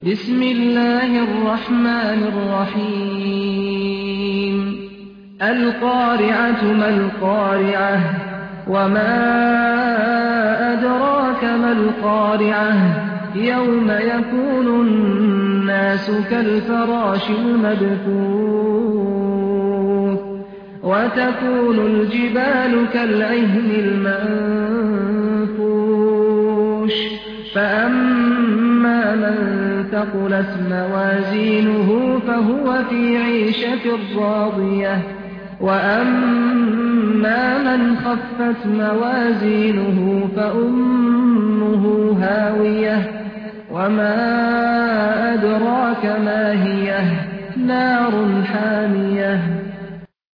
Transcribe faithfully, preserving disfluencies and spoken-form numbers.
بسم الله الرحمن الرحيم القارعة ما القارعة وما أدراك ما القارعة يوم يكون الناس كالفراش المبثوث وتكون الجبال كالعهن المنفوش فأما من ثقلت موازينه فهو في عيشة راضية وأما من خفت موازينه فأمه هاوية وما أدراك ما هي نار حامية